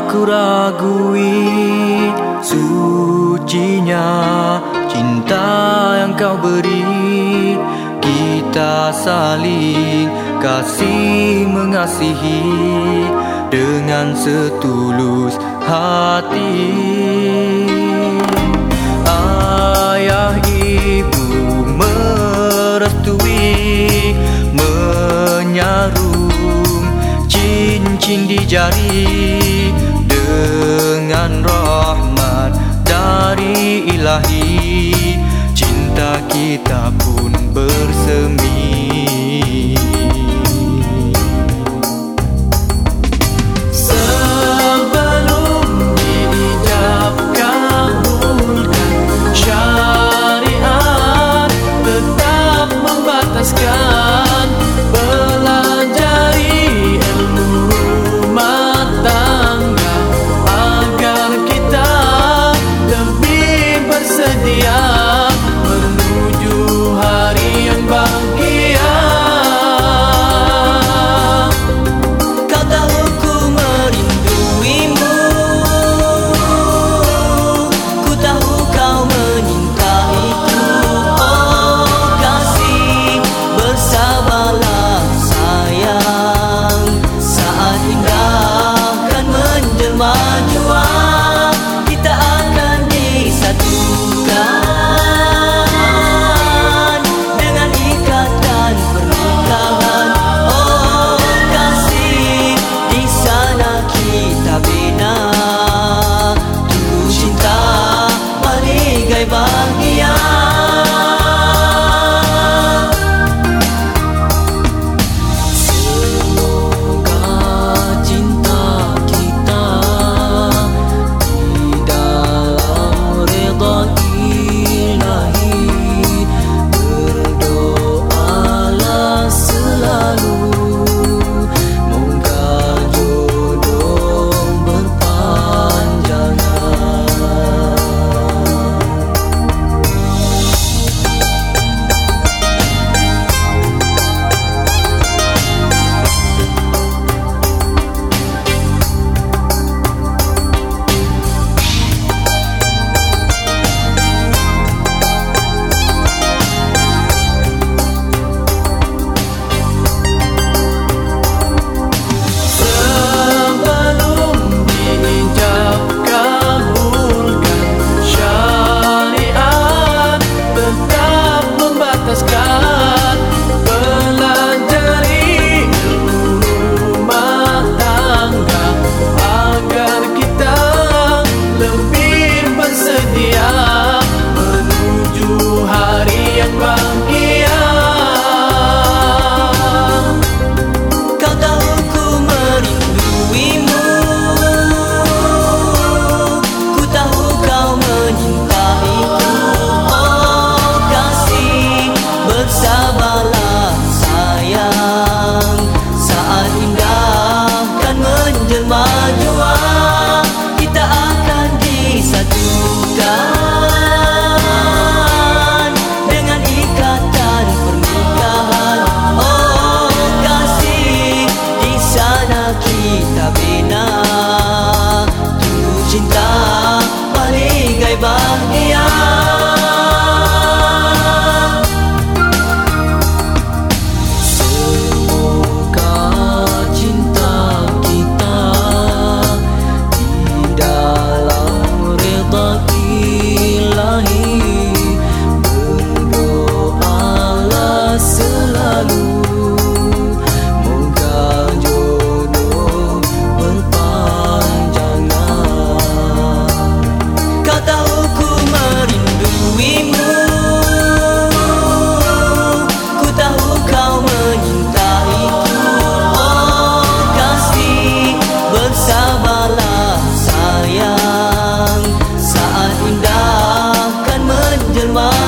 Aku ragui sucinya cinta yang kau beri. Kita saling kasih mengasihi dengan setulus hati. Ayah ibu merestui, menyarum cincin di jari, dengan rahmat dari Ilahi cinta kita pun bersemi. Sebelum diijab kabulkan syariat, tetap membataskan pelajari ilmu rumah tangga, agar kita lebih bersedia menuju hari yang bahagia. Kau tahu ku merinduimu, ku tahu kau menyintaiku. Oh kasih, bersabarlah sayang, saat indah kan menjelma jua, kita akan disatukan dengan ikatan pernikahan. Oh kasih, di sana kita bina tulus cinta baligai bahagia. Bersabarlah sayang, saat indah kan menjelma jua, kita akan disatukan dengan ikatan pernikahan. Oh kasih, di sana kita bina tulus cinta baligai bahagia. Bersabarlah sayang, saat indah kan menjelma